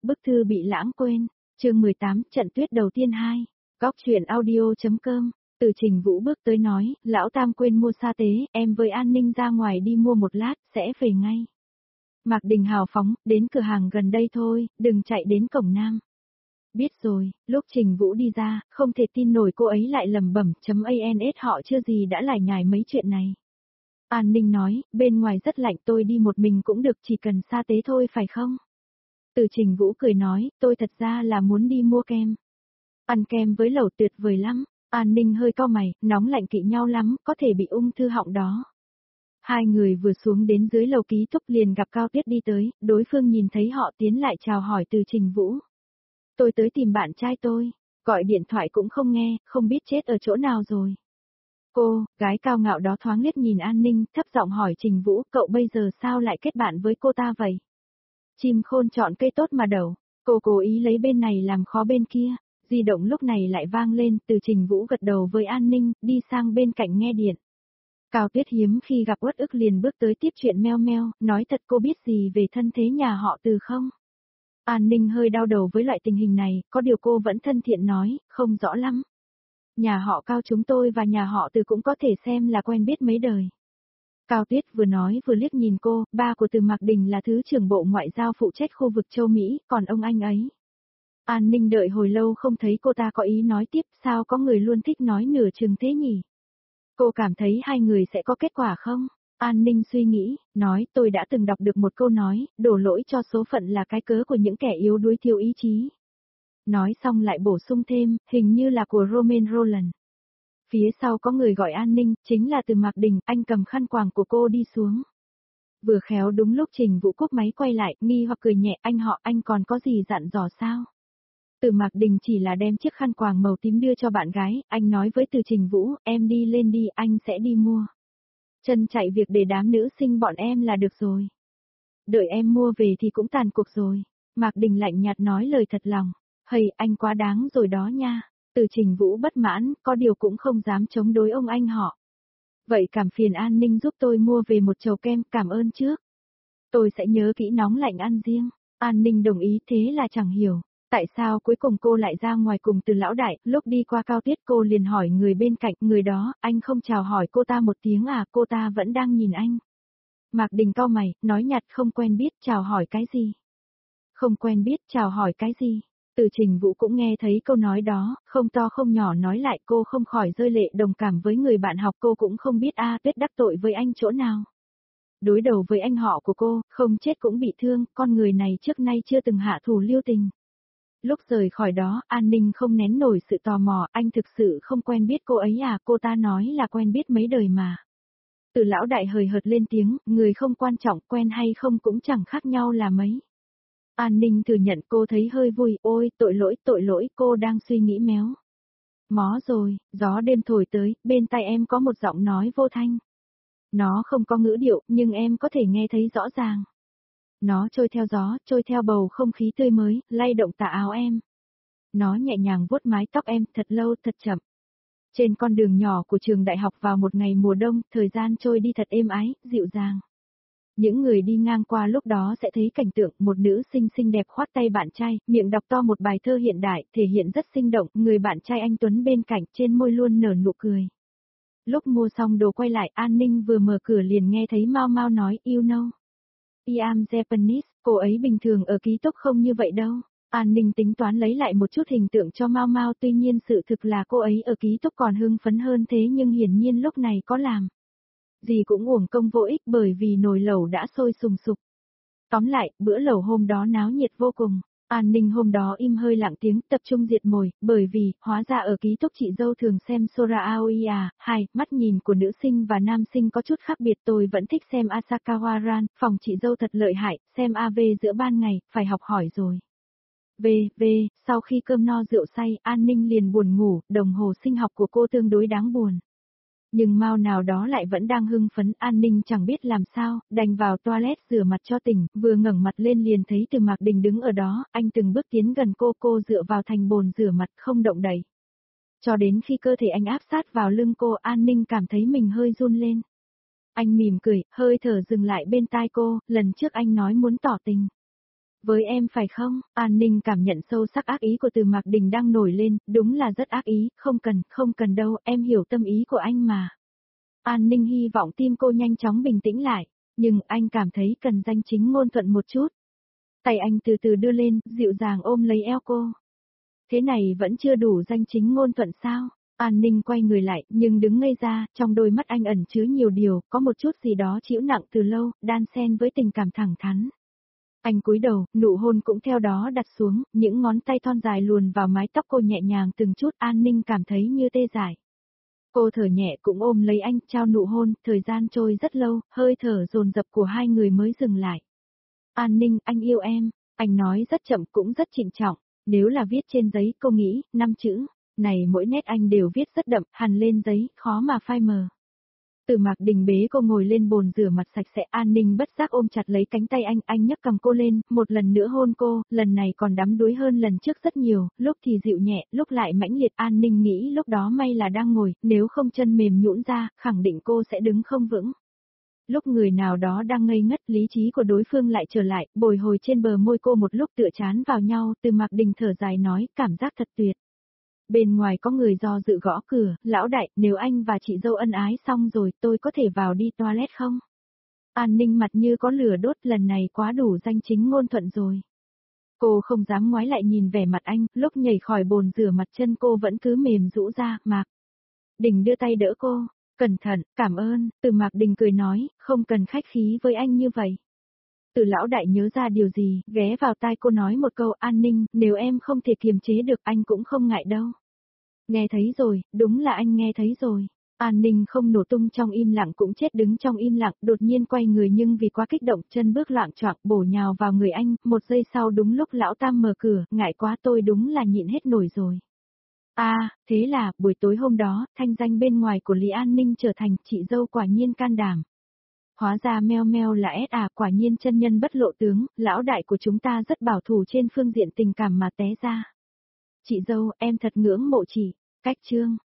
bức thư bị lãng quên. Chương 18, trận tuyết đầu tiên 2. Góc truyện audio.com. Từ Trình Vũ bước tới nói, lão Tam quên mua sa tế, em với An Ninh ra ngoài đi mua một lát, sẽ về ngay. Mạc Đình hào phóng, đến cửa hàng gần đây thôi, đừng chạy đến cổng Nam. Biết rồi, lúc Trình Vũ đi ra, không thể tin nổi cô ấy lại lẩm bẩm .ans họ chưa gì đã lải nhải mấy chuyện này. An Ninh nói, bên ngoài rất lạnh tôi đi một mình cũng được chỉ cần sa tế thôi phải không? Từ Trình Vũ cười nói, tôi thật ra là muốn đi mua kem. Ăn kem với lẩu tuyệt vời lắm. An Ninh hơi cau mày, nóng lạnh kỵ nhau lắm, có thể bị ung thư họng đó. Hai người vừa xuống đến dưới lầu ký túc liền gặp Cao Tuyết đi tới, đối phương nhìn thấy họ tiến lại chào hỏi Từ Trình Vũ. Tôi tới tìm bạn trai tôi, gọi điện thoại cũng không nghe, không biết chết ở chỗ nào rồi. Cô, gái cao ngạo đó thoáng liếc nhìn An Ninh, thấp giọng hỏi Trình Vũ, cậu bây giờ sao lại kết bạn với cô ta vậy? Chim khôn chọn cây tốt mà đậu, cô cố ý lấy bên này làm khó bên kia. Di động lúc này lại vang lên, Từ Trình Vũ gật đầu với An Ninh, đi sang bên cạnh nghe điện. Cao Tuyết hiếm khi gặp uất ức liền bước tới tiếp chuyện meo meo, nói thật cô biết gì về thân thế nhà họ Từ không? An Ninh hơi đau đầu với loại tình hình này, có điều cô vẫn thân thiện nói, không rõ lắm. Nhà họ Cao chúng tôi và nhà họ Từ cũng có thể xem là quen biết mấy đời. Cao Tuyết vừa nói vừa liếc nhìn cô, ba của Từ Mạc Đình là Thứ trưởng Bộ Ngoại giao phụ trách khu vực châu Mỹ, còn ông anh ấy. An Ninh đợi hồi lâu không thấy cô ta có ý nói tiếp, sao có người luôn thích nói nửa chừng thế nhỉ? Cô cảm thấy hai người sẽ có kết quả không? An Ninh suy nghĩ, nói tôi đã từng đọc được một câu nói, đổ lỗi cho số phận là cái cớ của những kẻ yếu đuối thiếu ý chí. Nói xong lại bổ sung thêm, hình như là của Romain Rolland. Phía sau có người gọi An Ninh, chính là Từ Mạc Đình, anh cầm khăn quàng của cô đi xuống. Vừa khéo đúng lúc Trình Vũ cúp máy quay lại, nghi hoặc cười nhẹ, anh còn có gì dặn dò sao? Từ Mạc Đình chỉ là đem chiếc khăn quàng màu tím đưa cho bạn gái, anh nói với Từ Trình Vũ, em đi lên đi, anh sẽ đi mua. Chân chạy việc để đám nữ sinh bọn em là được rồi. Đợi em mua về thì cũng tàn cuộc rồi. Mạc Đình lạnh nhạt nói lời thật lòng, hầy anh quá đáng rồi đó nha. Từ Trình Vũ bất mãn, có điều cũng không dám chống đối ông anh họ. Vậy cảm phiền An Ninh giúp tôi mua về một chầu kem, cảm ơn trước. Tôi sẽ nhớ kỹ nóng lạnh ăn riêng. An Ninh đồng ý, thế là chẳng hiểu. Tại sao cuối cùng cô lại ra ngoài cùng Từ lão đại, lúc đi qua Cao Tuyết cô liền hỏi người bên cạnh, người đó, anh không chào hỏi cô ta một tiếng à, cô ta vẫn đang nhìn anh. Mạc Đình cau mày, nói nhạt không quen biết, chào hỏi cái gì? Không quen biết, chào hỏi cái gì? Từ Trình Vũ cũng nghe thấy câu nói đó, không to không nhỏ nói lại cô không khỏi rơi lệ đồng cảm với người bạn học cô cũng không biết Tuyết đắc tội với anh chỗ nào. Đối đầu với anh họ của cô, không chết cũng bị thương, con người này trước nay chưa từng hạ thủ lưu tình. Lúc rời khỏi đó, An Ninh không nén nổi sự tò mò, anh thực sự không quen biết cô ấy à, cô ta nói là quen biết mấy đời mà. Từ lão đại hời hợt lên tiếng, người không quan trọng, quen hay không cũng chẳng khác nhau là mấy. An Ninh thừa nhận cô thấy hơi vui, ôi, tội lỗi, cô đang suy nghĩ méo. Mó rồi, gió đêm thổi tới, bên tai em có một giọng nói vô thanh. Nó không có ngữ điệu, nhưng em có thể nghe thấy rõ ràng. Nó trôi theo gió, trôi theo bầu không khí tươi mới, lay động tà áo em. Nó nhẹ nhàng vuốt mái tóc em, thật lâu, thật chậm. Trên con đường nhỏ của trường đại học vào một ngày mùa đông, thời gian trôi đi thật êm ái, dịu dàng. Những người đi ngang qua lúc đó sẽ thấy cảnh tượng một nữ sinh xinh đẹp khoát tay bạn trai, miệng đọc to một bài thơ hiện đại, thể hiện rất sinh động, người bạn trai anh Tuấn bên cạnh trên môi luôn nở nụ cười. Lúc mua xong đồ quay lại, An Ninh vừa mở cửa liền nghe thấy Mao Mao nói, you know. I am Japanese, cô ấy bình thường ở ký túc không như vậy đâu. An Ninh tính toán lấy lại một chút hình tượng cho Mao Mao, tuy nhiên sự thực là cô ấy ở ký túc còn hưng phấn hơn thế nhưng hiển nhiên lúc này có làm gì cũng uổng công vô ích bởi vì nồi lẩu đã sôi sùng sục. Tóm lại, bữa lẩu hôm đó náo nhiệt vô cùng. An Ninh hôm đó im hơi lặng tiếng, tập trung diệt mồi, bởi vì, hóa ra ở ký túc chị dâu thường xem Sora Aoi à, mắt nhìn của nữ sinh và nam sinh có chút khác biệt, tôi vẫn thích xem Asakawa Ran, phòng chị dâu thật lợi hại, xem AV giữa ban ngày, phải học hỏi rồi. Sau khi cơm no rượu say, An Ninh liền buồn ngủ, đồng hồ sinh học của cô tương đối đáng buồn. Nhưng Mao nào đó lại vẫn đang hưng phấn, An Ninh chẳng biết làm sao, đành vào toilet rửa mặt cho tỉnh, vừa ngẩng mặt lên liền thấy Từ Mạc Đình đứng ở đó, anh từng bước tiến gần cô dựa vào thành bồn rửa mặt không động đậy. Cho đến khi cơ thể anh áp sát vào lưng cô, An Ninh cảm thấy mình hơi run lên. Anh mỉm cười, hơi thở dừng lại bên tai cô, lần trước anh nói muốn tỏ tình. Với em phải không? An Ninh cảm nhận sâu sắc ác ý của Từ Mạc Đình đang nổi lên, đúng là rất ác ý, không cần đâu, em hiểu tâm ý của anh mà. An Ninh hy vọng tim cô nhanh chóng bình tĩnh lại, nhưng anh cảm thấy cần danh chính ngôn thuận một chút. Tay anh từ từ đưa lên, dịu dàng ôm lấy eo cô. Thế này vẫn chưa đủ danh chính ngôn thuận sao? An Ninh quay người lại, nhưng đứng ngây ra, trong đôi mắt anh ẩn chứa nhiều điều, có một chút gì đó chịu nặng từ lâu, đan xen với tình cảm thẳng thắn. Anh cúi đầu, nụ hôn cũng theo đó đặt xuống, những ngón tay thon dài luồn vào mái tóc cô nhẹ nhàng từng chút. An Ninh cảm thấy như tê dại. Cô thở nhẹ cũng ôm lấy anh, trao nụ hôn, thời gian trôi rất lâu, hơi thở dồn dập của hai người mới dừng lại. An Ninh, anh yêu em, anh nói rất chậm cũng rất trịnh trọng, nếu là viết trên giấy cô nghĩ, 5 chữ, này mỗi nét anh đều viết rất đậm, hằn lên giấy, khó mà phai mờ. Từ Mạc Đình bế cô ngồi lên bồn rửa mặt sạch sẽ. An Ninh bất giác ôm chặt lấy cánh tay anh nhấc cầm cô lên, một lần nữa hôn cô, lần này còn đắm đuối hơn lần trước rất nhiều, lúc thì dịu nhẹ, lúc lại mãnh liệt. An Ninh nghĩ lúc đó may là đang ngồi, nếu không chân mềm nhũn ra, khẳng định cô sẽ đứng không vững. Lúc người nào đó đang ngây ngất, lý trí của đối phương lại trở lại, bồi hồi trên bờ môi cô một lúc tựa chán vào nhau. Từ Mạc Đình thở dài nói, cảm giác thật tuyệt. Bên ngoài có người do dự gõ cửa, lão đại, nếu anh và chị dâu ân ái xong rồi, tôi có thể vào đi toilet không? An Ninh mặt như có lửa đốt, lần này quá đủ danh chính ngôn thuận rồi. Cô không dám ngoái lại nhìn vẻ mặt anh, lúc nhảy khỏi bồn rửa mặt chân cô vẫn cứ mềm rũ ra. Mạc Đình đưa tay đỡ cô, cẩn thận, cảm ơn. Từ Mạc Đình cười nói, không cần khách khí với anh như vậy. Từ lão đại nhớ ra điều gì, ghé vào tai cô nói một câu. An Ninh, nếu em không thể kiềm chế được anh cũng không ngại đâu. Nghe thấy rồi, đúng là anh nghe thấy rồi. An Ninh không nổ tung trong im lặng cũng chết đứng trong im lặng, đột nhiên quay người nhưng vì quá kích động chân bước loạng choạng bổ nhào vào người anh. Một giây sau đúng lúc lão tam mở cửa, ngại quá tôi đúng là nhịn hết nổi rồi. Thế là, buổi tối hôm đó, thanh danh bên ngoài của Lý An Ninh trở thành chị dâu quả nhiên can đảm. Hóa ra meo meo là quả nhiên chân nhân bất lộ tướng, lão đại của chúng ta rất bảo thủ trên phương diện tình cảm mà té ra. Chị dâu, em thật ngưỡng mộ chị. Cách chương